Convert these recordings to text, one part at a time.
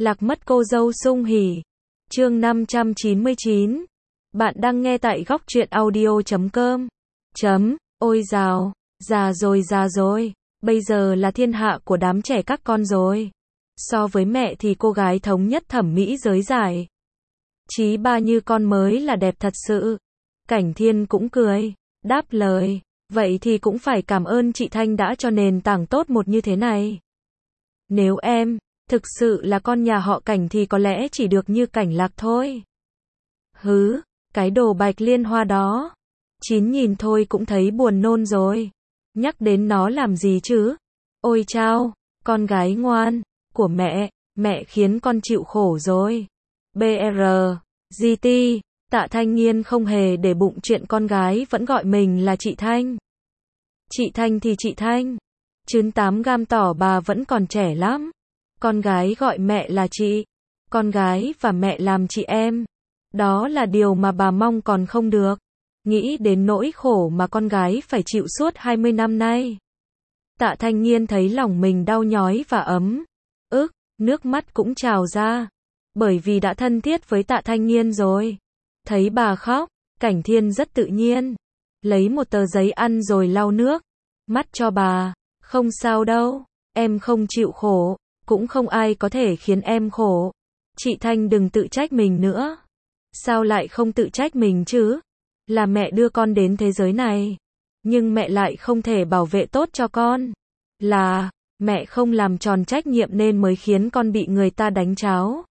Lạc mất cô dâu sung hỉ. Chương 599. Bạn đang nghe tại góc truyện audio.com. Ôi dào, già rồi, bây giờ là thiên hạ của đám trẻ các con rồi. So với mẹ thì cô gái thống nhất thẩm mỹ giới giải. Chí ba như con mới là đẹp thật sự. Cảnh Thiên cũng cười, đáp lời, vậy thì cũng phải cảm ơn chị Thanh đã cho nền tảng tốt một như thế này. Nếu em thực sự là con nhà họ Cảnh thì có lẽ chỉ được như Cảnh Lạc thôi. Hứ, cái đồ Bạch Liên Hoa đó. Chín nhìn thôi cũng thấy buồn nôn rồi. Nhắc đến nó làm gì chứ? Ôi chao, con gái ngoan của mẹ khiến con chịu khổ rồi. BR, GT, Tạ Thanh Nghiên không hề để bụng chuyện con gái vẫn gọi mình là chị Thanh. Chị Thanh thì chị Thanh. Trứng 8 gam tỏ bà vẫn còn trẻ lắm. Con gái gọi mẹ là chị. Con gái và mẹ làm chị em. Đó là điều mà bà mong còn không được. Nghĩ đến nỗi khổ mà con gái phải chịu suốt 20 năm nay. Tạ Thanh Nghiên thấy lòng mình đau nhói và ấm ức, nước mắt cũng trào ra. Bởi vì đã thân thiết với Tạ Thanh Nghiên rồi. Thấy bà khóc, Cảnh Thiên rất tự nhiên. Lấy một tờ giấy ăn rồi lau nước mắt cho bà. Không sao đâu, em không chịu khổ, cũng không ai có thể khiến em khổ. Chị Thanh đừng tự trách mình nữa. Sao lại không tự trách mình chứ? Là mẹ đưa con đến thế giới này. Nhưng mẹ lại không thể bảo vệ tốt cho con. Là mẹ không làm tròn trách nhiệm nên mới khiến con bị người ta đánh tráo.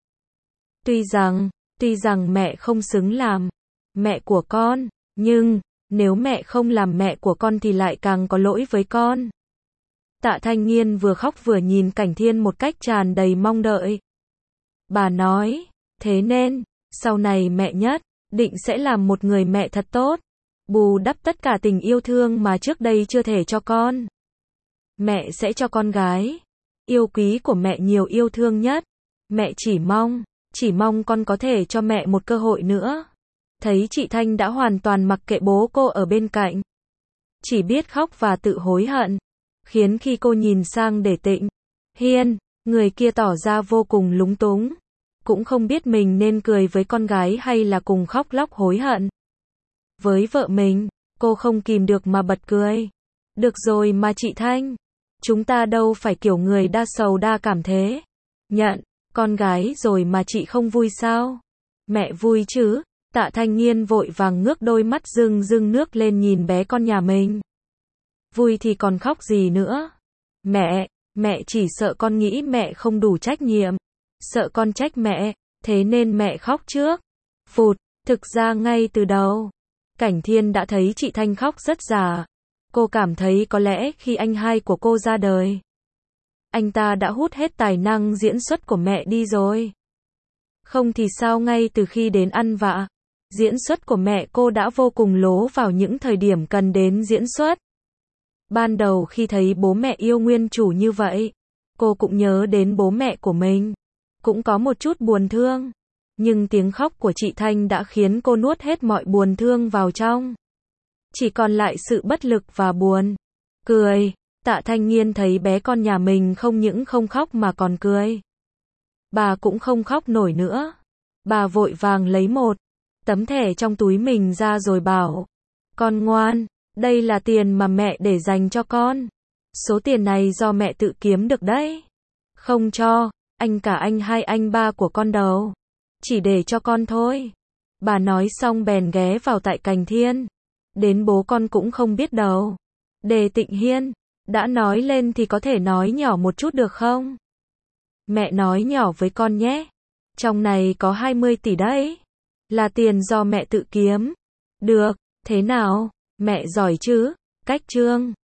Tuy rằng mẹ không xứng làm mẹ của con, nhưng nếu mẹ không làm mẹ của con thì lại càng có lỗi với con. Tạ Thanh Nghiên vừa khóc vừa nhìn Cảnh Thiên một cách tràn đầy mong đợi. Bà nói, thế nên, sau này mẹ nhất định sẽ làm một người mẹ thật tốt, bù đắp tất cả tình yêu thương mà trước đây chưa thể cho con. Mẹ sẽ cho con gái yêu quý của mẹ nhiều yêu thương nhất. Mẹ chỉ mong con có thể cho mẹ một cơ hội nữa. Thấy chị Thanh đã hoàn toàn mặc kệ bố cô ở bên cạnh, chỉ biết khóc và tự hối hận, khiến khi cô nhìn sang để Tịnh Hiên, người kia tỏ ra vô cùng lúng túng, cũng không biết mình nên cười với con gái hay là cùng khóc lóc hối hận. Với vợ mình, cô không kìm được mà bật cười. Được rồi mà chị Thanh, chúng ta đâu phải kiểu người đa sầu đa cảm thế. Nhận con gái rồi mà chị không vui sao? Mẹ vui chứ? Tạ Thanh Nghiên vội vàng ngước đôi mắt rưng nước lên nhìn bé con nhà mình. Vui thì còn khóc gì nữa? Mẹ chỉ sợ con nghĩ mẹ không đủ trách nhiệm. Sợ con trách mẹ, thế nên mẹ khóc trước. Phụt, thực ra ngay từ đầu, Cảnh Thiên đã thấy chị Thanh khóc rất giả. Cô cảm thấy có lẽ khi anh hai của cô ra đời, anh ta đã hút hết tài năng diễn xuất của mẹ đi rồi. Không thì sao ngay từ khi đến ăn vạ, diễn xuất của mẹ cô đã vô cùng lố vào những thời điểm cần đến diễn xuất. Ban đầu khi thấy bố mẹ yêu nguyên chủ như vậy, cô cũng nhớ đến bố mẹ của mình, cũng có một chút buồn thương. Nhưng tiếng khóc của chị Thanh đã khiến cô nuốt hết mọi buồn thương vào trong. Chỉ còn lại sự bất lực và buồn cười. Tạ Thanh Nghiên thấy bé con nhà mình không những không khóc mà còn cười. Bà cũng không khóc nổi nữa. Bà vội vàng lấy một tấm thẻ trong túi mình ra rồi bảo, con ngoan, đây là tiền mà mẹ để dành cho con. Số tiền này do mẹ tự kiếm được đấy. Không cho anh cả anh hai anh ba của con đâu. Chỉ để cho con thôi. Bà nói xong bèn ghé vào tại Cảnh Thiên. Đến bố con cũng không biết đâu. Đề Tịnh Hiên, đã nói lên thì có thể nói nhỏ một chút được không? Mẹ nói nhỏ với con nhé. Trong này có 20 tỷ đấy. Là tiền do mẹ tự kiếm. Được, thế nào? Mẹ giỏi chứ? Cách trương.